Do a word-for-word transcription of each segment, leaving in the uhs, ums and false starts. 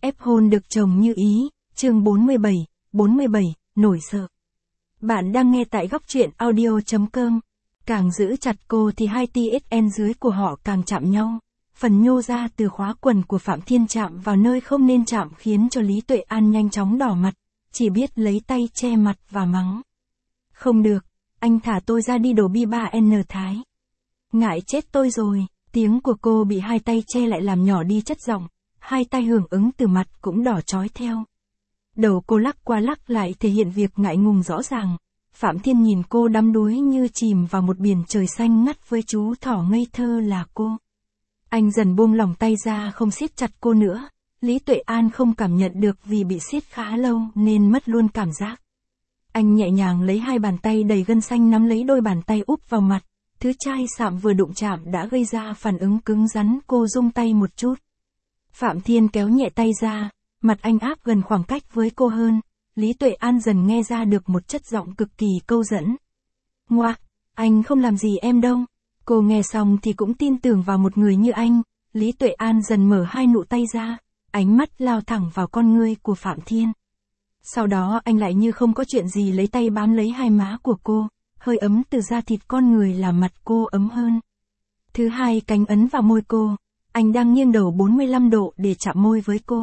Ép hôn được chồng như ý, chương bốn mươi bảy, bốn mươi bảy, nổi sợ. Bạn đang nghe tại góc truyện audio.com. Càng giữ chặt cô thì hai tê ét en dưới của họ càng chạm nhau. Phần nhô ra từ khóa quần của Phạm Thiên chạm vào nơi không nên chạm khiến cho Lý Tuệ An nhanh chóng đỏ mặt, chỉ biết lấy tay che mặt và mắng. Không được, anh thả tôi ra đi đồ bi ba en Thái. Ngại chết tôi rồi, tiếng của cô bị hai tay che lại làm nhỏ đi chất giọng, hai tay hưởng ứng từ mặt cũng đỏ chói theo. Đầu cô lắc qua lắc lại thể hiện việc ngại ngùng rõ ràng. Phạm Thiên nhìn cô đắm đuối như chìm vào một biển trời xanh ngắt với chú thỏ ngây thơ là cô. Anh dần buông lỏng tay ra không siết chặt cô nữa. Lý Tuệ An không cảm nhận được vì bị siết khá lâu nên mất luôn cảm giác. Anh nhẹ nhàng lấy hai bàn tay đầy gân xanh nắm lấy đôi bàn tay úp vào mặt. Thứ chai sạm vừa đụng chạm đã gây ra phản ứng cứng rắn, cô rung tay một chút. Phạm Thiên kéo nhẹ tay ra, mặt anh áp gần khoảng cách với cô hơn. Lý Tuệ An dần nghe ra được một chất giọng cực kỳ câu dẫn. Ngoạc, anh không làm gì em đâu. Cô nghe xong thì cũng tin tưởng vào một người như anh. Lý Tuệ An dần mở hai nụ tay ra, ánh mắt lao thẳng vào con ngươi của Phạm Thiên. Sau đó anh lại như không có chuyện gì lấy tay bám lấy hai má của cô, hơi ấm từ da thịt con người làm mặt cô ấm hơn. Thứ hai cánh ấn vào môi cô, anh đang nghiêng đầu bốn mươi lăm độ để chạm môi với cô.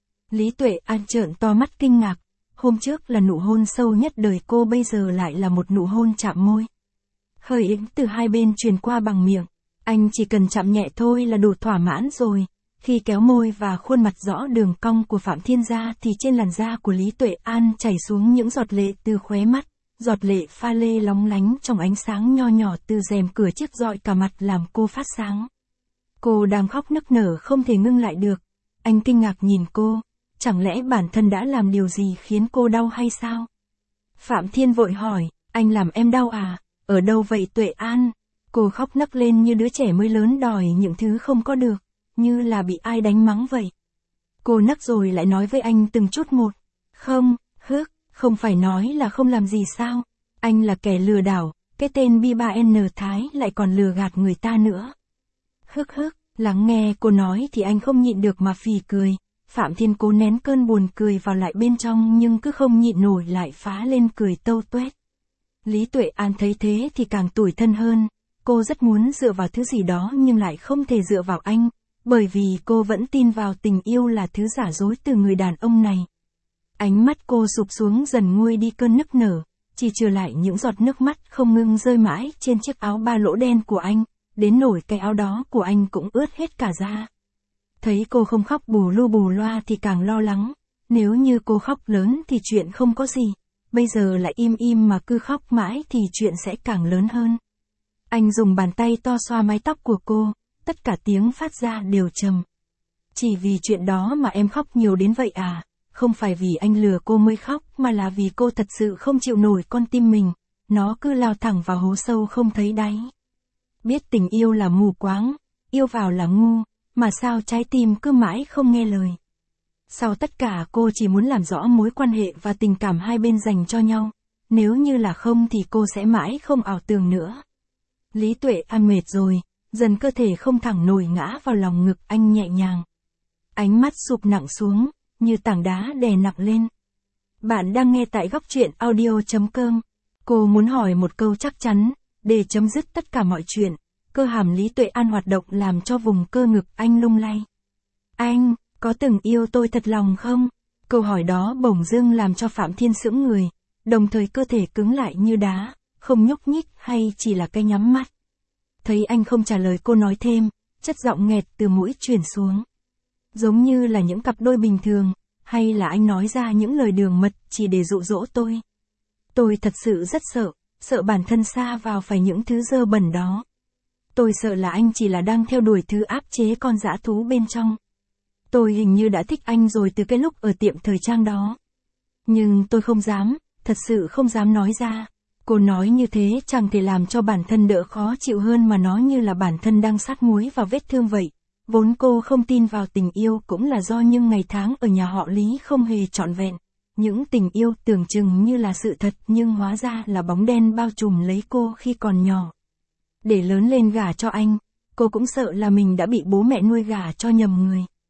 Lý Tuệ An trợn to mắt kinh ngạc, hôm trước là nụ hôn sâu nhất đời cô, bây giờ lại là một nụ hôn chạm môi. Hơi ấm từ hai bên truyền qua bằng miệng, anh chỉ cần chạm nhẹ thôi là đủ thỏa mãn rồi. Khi kéo môi và khuôn mặt rõ đường cong của Phạm Thiên ra thì trên làn da của Lý Tuệ An chảy xuống những giọt lệ từ khóe mắt, giọt lệ pha lê lóng lánh trong ánh sáng nho nhỏ từ rèm cửa chiếc rọi cả mặt làm cô phát sáng. Cô đang khóc nức nở không thể ngưng lại được. Anh kinh ngạc nhìn cô, chẳng lẽ bản thân đã làm điều gì khiến cô đau hay sao? Phạm Thiên vội hỏi, anh làm em đau à? Ở đâu vậy Tuệ An? Cô khóc nấc lên như đứa trẻ mới lớn đòi những thứ không có được, như là bị ai đánh mắng vậy. Cô nấc rồi lại nói với anh từng chút một. Không, hức, không phải nói là không làm gì sao? Anh là kẻ lừa đảo, cái tên bi ba en Thái lại còn lừa gạt người ta nữa. Hức hức, lắng nghe cô nói thì anh không nhịn được mà phì cười. Phạm Thiên cố nén cơn buồn cười vào lại bên trong nhưng cứ không nhịn nổi lại phá lên cười tâu tuét. Lý Tuệ An thấy thế thì càng tủi thân hơn. Cô rất muốn dựa vào thứ gì đó nhưng lại không thể dựa vào anh, bởi vì cô vẫn tin vào tình yêu là thứ giả dối từ người đàn ông này. Ánh mắt cô sụp xuống dần nguôi đi cơn nức nở, chỉ trừ lại những giọt nước mắt không ngừng rơi mãi trên chiếc áo ba lỗ đen của anh, đến nổi cái áo đó của anh cũng ướt hết cả da. Thấy cô không khóc bù lu bù loa thì càng lo lắng, nếu như cô khóc lớn thì chuyện không có gì, bây giờ lại im im mà cứ khóc mãi thì chuyện sẽ càng lớn hơn. Anh dùng bàn tay to xoa mái tóc của cô, tất cả tiếng phát ra đều trầm. Chỉ vì chuyện đó mà em khóc nhiều đến vậy à? Không phải vì anh lừa cô mới khóc mà là vì cô thật sự không chịu nổi con tim mình, nó cứ lao thẳng vào hố sâu không thấy đáy. Biết tình yêu là mù quáng, yêu vào là ngu, mà sao trái tim cứ mãi không nghe lời. Sau tất cả cô chỉ muốn làm rõ mối quan hệ và tình cảm hai bên dành cho nhau, nếu như là không thì cô sẽ mãi không ảo tưởng nữa. Lý Tuệ An mệt rồi, dần cơ thể không thẳng nổi ngã vào lòng ngực anh nhẹ nhàng. Ánh mắt sụp nặng xuống, như tảng đá đè nặng lên. Bạn đang nghe tại góc truyện audio.com. Cô muốn hỏi một câu chắc chắn, để chấm dứt tất cả mọi chuyện. Cơ hàm Lý Tuệ An hoạt động làm cho vùng cơ ngực anh lung lay. Anh, có từng yêu tôi thật lòng không? Câu hỏi đó bỗng dưng làm cho Phạm Thiên sững người, đồng thời cơ thể cứng lại như đá, không nhúc nhích hay chỉ là cái nhắm mắt. Thấy anh không trả lời cô nói thêm, chất giọng nghẹt từ mũi truyền xuống. Giống như là những cặp đôi bình thường, hay là anh nói ra những lời đường mật chỉ để dụ dỗ tôi. Tôi thật sự rất sợ, sợ bản thân sa vào phải những thứ dơ bẩn đó. Tôi sợ là anh chỉ là đang theo đuổi thứ áp chế con dã thú bên trong. Tôi hình như đã thích anh rồi từ cái lúc ở tiệm thời trang đó. Nhưng tôi không dám, thật sự không dám nói ra. Cô nói như thế chẳng thể làm cho bản thân đỡ khó chịu hơn mà nó như là bản thân đang sát muối vào vết thương vậy. Vốn cô không tin vào tình yêu cũng là do những ngày tháng ở nhà họ Lý không hề trọn vẹn. Những tình yêu tưởng chừng như là sự thật nhưng hóa ra là bóng đen bao trùm lấy cô khi còn nhỏ. Để lớn lên gả cho anh, cô cũng sợ là mình đã bị bố mẹ nuôi gả cho nhầm người.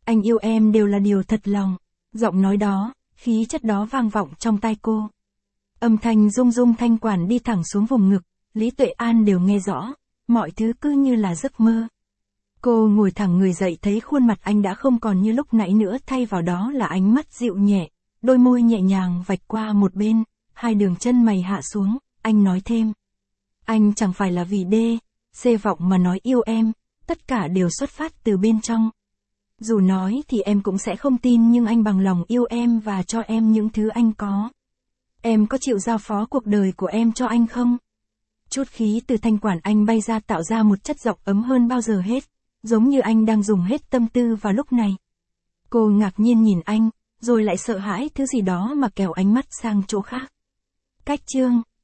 Anh yêu em đều là điều thật lòng. Giọng nói đó, khí chất đó vang vọng trong tai cô. Âm thanh rung rung thanh quản đi thẳng xuống vùng ngực, Lý Tuệ An đều nghe rõ, mọi thứ cứ như là giấc mơ. Cô ngồi thẳng người dậy thấy khuôn mặt anh đã không còn như lúc nãy nữa, thay vào đó là ánh mắt dịu nhẹ, đôi môi nhẹ nhàng vạch qua một bên, hai đường chân mày hạ xuống, anh nói thêm. Anh chẳng phải là vì đê, xê vọng mà nói yêu em, tất cả đều xuất phát từ bên trong. Dù nói thì em cũng sẽ không tin, nhưng anh bằng lòng yêu em và cho em những thứ anh có. Em có chịu giao phó cuộc đời của em cho anh không? Chút khí từ thanh quản anh bay ra tạo ra một chất giọng ấm hơn bao giờ hết, giống như anh đang dùng hết tâm tư vào lúc này. Cô ngạc nhiên nhìn anh, rồi lại sợ hãi thứ gì đó mà kéo ánh mắt sang chỗ khác. Cách chương